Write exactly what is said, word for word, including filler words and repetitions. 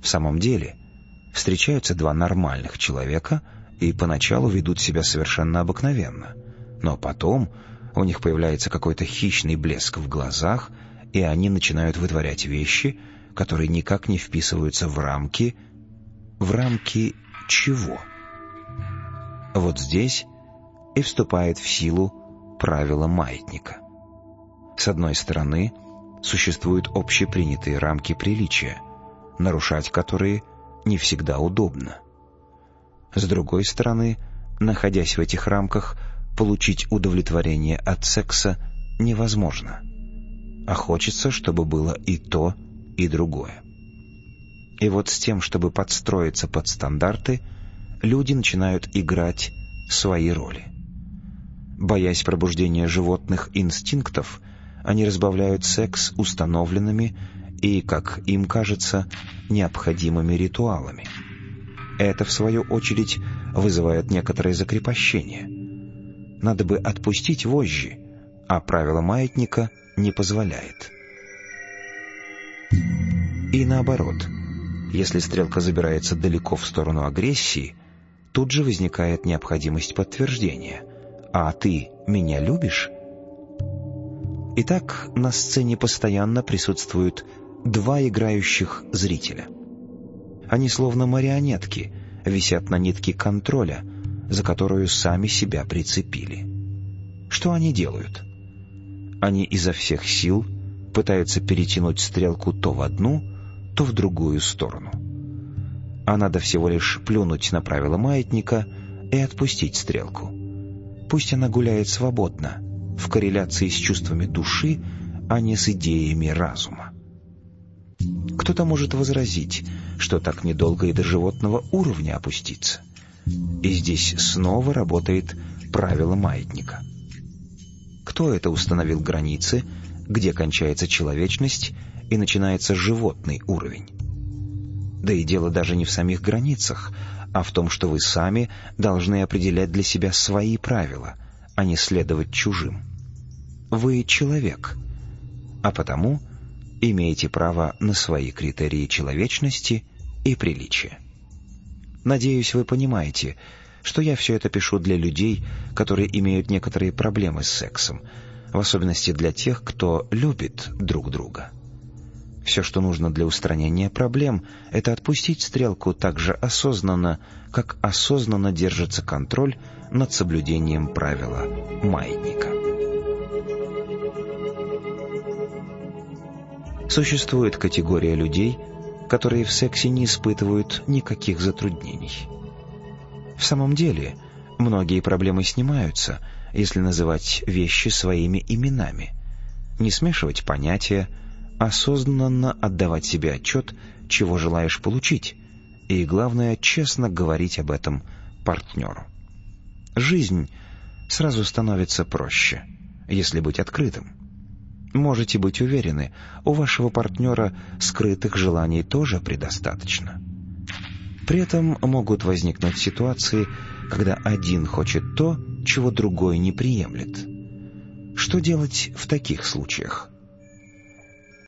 В самом деле, встречаются два нормальных человека и поначалу ведут себя совершенно обыкновенно, но потом у них появляется какой-то хищный блеск в глазах, и они начинают вытворять вещи, которые никак не вписываются в рамки... В рамки чего? Вот здесь и вступает в силу правило маятника. С одной стороны, существуют общепринятые рамки приличия, нарушать которые не всегда удобно. С другой стороны, находясь в этих рамках, получить удовлетворение от секса невозможно. А хочется, чтобы было и то, и другое. И вот с тем, чтобы подстроиться под стандарты, люди начинают играть свои роли. Боясь пробуждения животных инстинктов, они разбавляют секс установленными и, как им кажется, необходимыми ритуалами. Это, в свою очередь, вызывает некоторое закрепощение. Надо бы отпустить вожжи, а правило маятника не позволяет. И наоборот, если стрелка забирается далеко в сторону агрессии, тут же возникает необходимость подтверждения. «А ты меня любишь?» Итак, на сцене постоянно присутствуют два играющих зрителя. Они словно марионетки, висят на нитке контроля, за которую сами себя прицепили. Что они делают? Они изо всех сил пытаются перетянуть стрелку то в одну, то в другую сторону. А надо всего лишь плюнуть на правила маятника и отпустить стрелку. Пусть она гуляет свободно, в корреляции с чувствами души, а не с идеями разума. Кто-то может возразить, что так недолго и до животного уровня опуститься. И здесь снова работает правило маятника. Кто это установил границы, где кончается человечность и начинается животный уровень? Да и дело даже не в самих границах, а в том, что вы сами должны определять для себя свои правила, а не следовать чужим. Вы человек, а потому имеете право на свои критерии человечности и приличия. Надеюсь, вы понимаете, что я все это пишу для людей, которые имеют некоторые проблемы с сексом, в особенности для тех, кто любит друг друга. Все, что нужно для устранения проблем, это отпустить стрелку так же осознанно, как осознанно держится контроль над соблюдением правила маятника. Существует категория людей, которые в сексе не испытывают никаких затруднений. В самом деле, многие проблемы снимаются, если называть вещи своими именами, не смешивать понятия, осознанно отдавать себе отчет, чего желаешь получить, и, главное, честно говорить об этом партнеру. Жизнь сразу становится проще, если быть открытым. Можете быть уверены, у вашего партнера скрытых желаний тоже предостаточно. При этом могут возникнуть ситуации, когда один хочет то, чего другой не приемлет. Что делать в таких случаях?